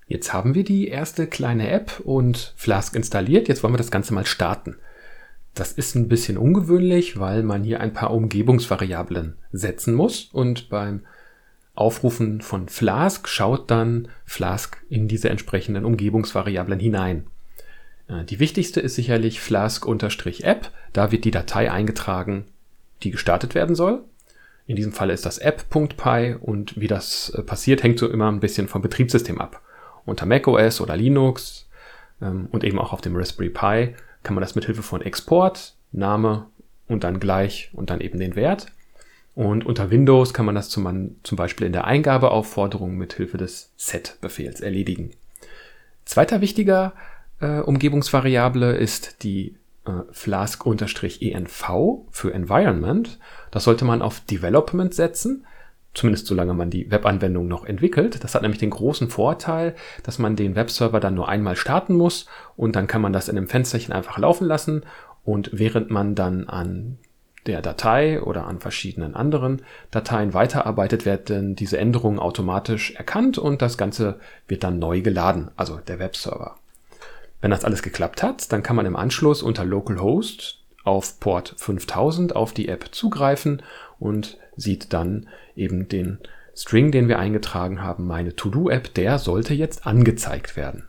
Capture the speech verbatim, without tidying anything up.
Jetzt haben wir die erste kleine App und Flask installiert. Jetzt wollen wir das Ganze mal starten. Das ist ein bisschen ungewöhnlich, weil man hier ein paar Umgebungsvariablen setzen muss. Und beim Aufrufen von Flask schaut dann Flask in diese entsprechenden Umgebungsvariablen hinein. Die wichtigste ist sicherlich Flask-App. Da wird die Datei eingetragen, die gestartet werden soll. In diesem Fall ist das app.py und wie das passiert, hängt so immer ein bisschen vom Betriebssystem ab. Unter macOS oder Linux ähm, und eben auch auf dem Raspberry Pi kann man das mit Hilfe von Export, Name und dann gleich und dann eben den Wert. Und unter Windows kann man das zum, zum Beispiel in der Eingabeaufforderung mit Hilfe des Set-Befehls erledigen. Zweiter wichtiger äh, Umgebungsvariable ist die äh, Flask-env für Environment. Das sollte man auf Development setzen. Zumindest solange man die Webanwendung noch entwickelt. Das hat nämlich den großen Vorteil, dass man den Webserver dann nur einmal starten muss und dann kann man das in einem Fensterchen einfach laufen lassen und während man dann an der Datei oder an verschiedenen anderen Dateien weiterarbeitet, werden diese Änderungen automatisch erkannt und das Ganze wird dann neu geladen, also der Webserver. Wenn das alles geklappt hat, dann kann man im Anschluss unter Localhost auf Port fünftausend auf die App zugreifen und sieht dann eben den String, den wir eingetragen haben, meine To-Do-App, der sollte jetzt angezeigt werden.